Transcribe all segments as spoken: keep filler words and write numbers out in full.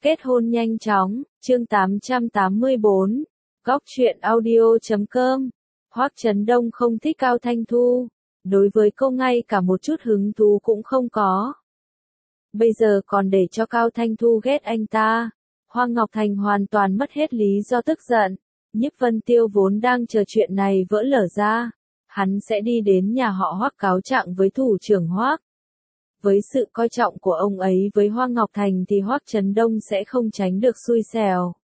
Kết hôn nhanh chóng, chương tám trăm tám mươi bốn, góc truyện audio chấm com. Hoắc Chấn Đông không thích Cao Thanh Thu, đối với cô ngay cả một chút hứng thú cũng không có. Bây giờ còn để cho Cao Thanh Thu ghét anh ta. Hoa Ngọc Thành hoàn toàn mất hết lý do tức giận. Nhiếp Vân Tiêu vốn đang chờ chuyện này vỡ lở ra, hắn sẽ đi đến nhà họ Hoắc cáo trạng với thủ trưởng Hoắc. Với sự coi trọng của ông ấy với Hoa Ngọc Thành thì Hoắc Chấn Đông sẽ không tránh được xui xẻo.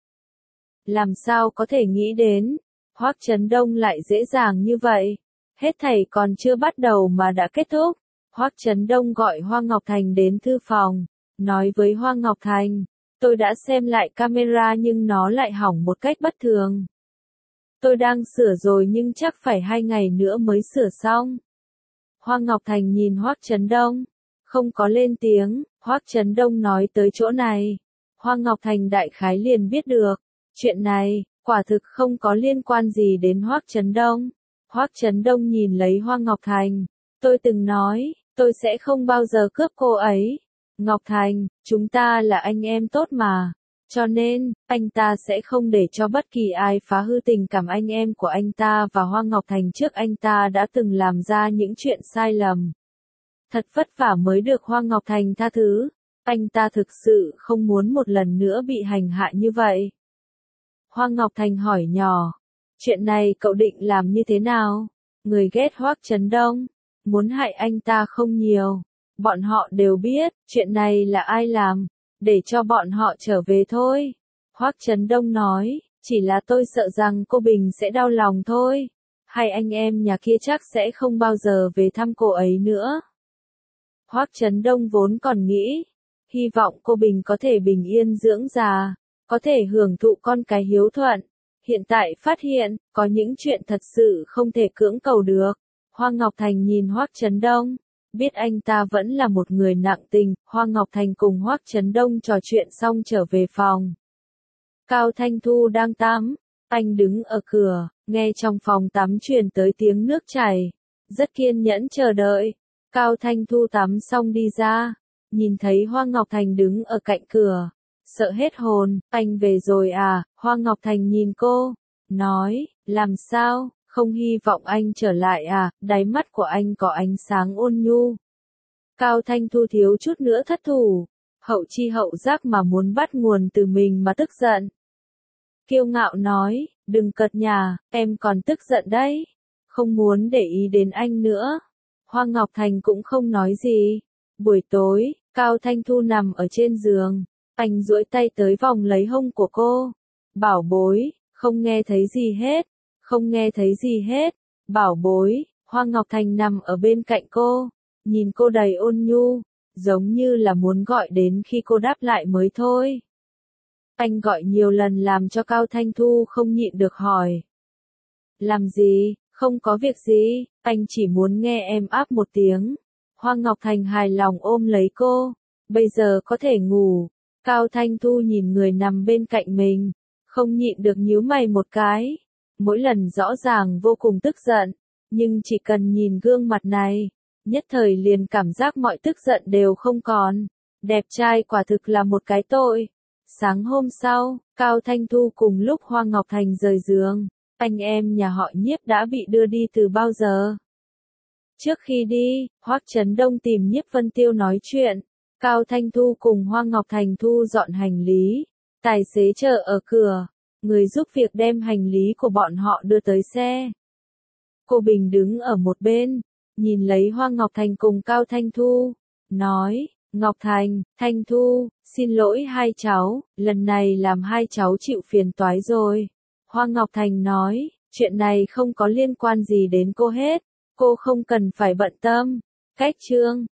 Làm sao có thể nghĩ đến, Hoắc Chấn Đông lại dễ dàng như vậy. Hết thảy còn chưa bắt đầu mà đã kết thúc. Hoắc Chấn Đông gọi Hoa Ngọc Thành đến thư phòng, nói với Hoa Ngọc Thành, tôi đã xem lại camera nhưng nó lại hỏng một cách bất thường. Tôi đang sửa rồi nhưng chắc phải hai ngày nữa mới sửa xong. Hoa Ngọc Thành nhìn Hoắc Chấn Đông, không có lên tiếng. Hoắc Chấn Đông nói tới chỗ này, Hoa Ngọc Thành đại khái liền biết được, chuyện này, quả thực không có liên quan gì đến Hoắc Chấn Đông. Hoắc Chấn Đông nhìn lấy Hoa Ngọc Thành, tôi từng nói, tôi sẽ không bao giờ cướp cô ấy. Ngọc Thành, chúng ta là anh em tốt mà, cho nên, anh ta sẽ không để cho bất kỳ ai phá hư tình cảm anh em của anh ta và Hoa Ngọc Thành trước anh ta đã từng làm ra những chuyện sai lầm. Thật vất vả mới được Hoa Ngọc Thành tha thứ, anh ta thực sự không muốn một lần nữa bị hành hạ như vậy. Hoa Ngọc Thành hỏi nhỏ, chuyện này cậu định làm như thế nào? Người ghét Hoắc Chấn Đông, muốn hại anh ta không nhiều. Bọn họ đều biết, chuyện này là ai làm, để cho bọn họ trở về thôi. Hoắc Chấn Đông nói, chỉ là tôi sợ rằng cô Bình sẽ đau lòng thôi. Hai anh em nhà kia chắc sẽ không bao giờ về thăm cô ấy nữa. Hoắc Chấn Đông vốn còn nghĩ, hy vọng cô Bình có thể bình yên dưỡng già, có thể hưởng thụ con cái hiếu thuận. Hiện tại phát hiện, có những chuyện thật sự không thể cưỡng cầu được. Hoa Ngọc Thành nhìn Hoắc Chấn Đông, biết anh ta vẫn là một người nặng tình. Hoa Ngọc Thành cùng Hoắc Chấn Đông trò chuyện xong trở về phòng. Cao Thanh Thu đang tắm, anh đứng ở cửa, nghe trong phòng tắm truyền tới tiếng nước chảy, rất kiên nhẫn chờ đợi. Cao Thanh Thu tắm xong đi ra, nhìn thấy Hoa Ngọc Thành đứng ở cạnh cửa, sợ hết hồn. Anh về rồi à? Hoa Ngọc Thành nhìn cô, nói, làm sao, không hy vọng anh trở lại à? Đáy mắt của anh có ánh sáng ôn nhu. Cao Thanh Thu thiếu chút nữa thất thủ, hậu chi hậu giác mà muốn bắt nguồn từ mình mà tức giận. Kiêu ngạo nói, đừng cợt nhả, em còn tức giận đấy, không muốn để ý đến anh nữa. Hoa Ngọc Thành cũng không nói gì. Buổi tối, Cao Thanh Thu nằm ở trên giường, anh duỗi tay tới vòng lấy hông của cô. Bảo bối, không nghe thấy gì hết, không nghe thấy gì hết, bảo bối. Hoa Ngọc Thành nằm ở bên cạnh cô, nhìn cô đầy ôn nhu, giống như là muốn gọi đến khi cô đáp lại mới thôi. Anh gọi nhiều lần làm cho Cao Thanh Thu không nhịn được hỏi. Làm gì? Không có việc gì, anh chỉ muốn nghe em áp một tiếng. Hoa Ngọc Thành hài lòng ôm lấy cô, bây giờ có thể ngủ. Cao Thanh Thu nhìn người nằm bên cạnh mình, không nhịn được nhíu mày một cái. Mỗi lần rõ ràng vô cùng tức giận, nhưng chỉ cần nhìn gương mặt này, nhất thời liền cảm giác mọi tức giận đều không còn. Đẹp trai quả thực là một cái tội. Sáng hôm sau, Cao Thanh Thu cùng lúc Hoa Ngọc Thành rời giường. Anh em nhà họ Nhiếp đã bị đưa đi từ bao giờ? Trước khi đi, Hoắc Chấn Đông tìm Nhiếp Vân Tiêu nói chuyện. Cao Thanh Thu cùng Hoa Ngọc Thành thu dọn hành lý. Tài xế chờ ở cửa, người giúp việc đem hành lý của bọn họ đưa tới xe. Cô Bình đứng ở một bên, nhìn lấy Hoa Ngọc Thành cùng Cao Thanh Thu, nói, Ngọc Thành, Thanh Thu, xin lỗi hai cháu, lần này làm hai cháu chịu phiền toái rồi. Hoa Ngọc Thành nói, chuyện này không có liên quan gì đến cô hết, cô không cần phải bận tâm. Cách chương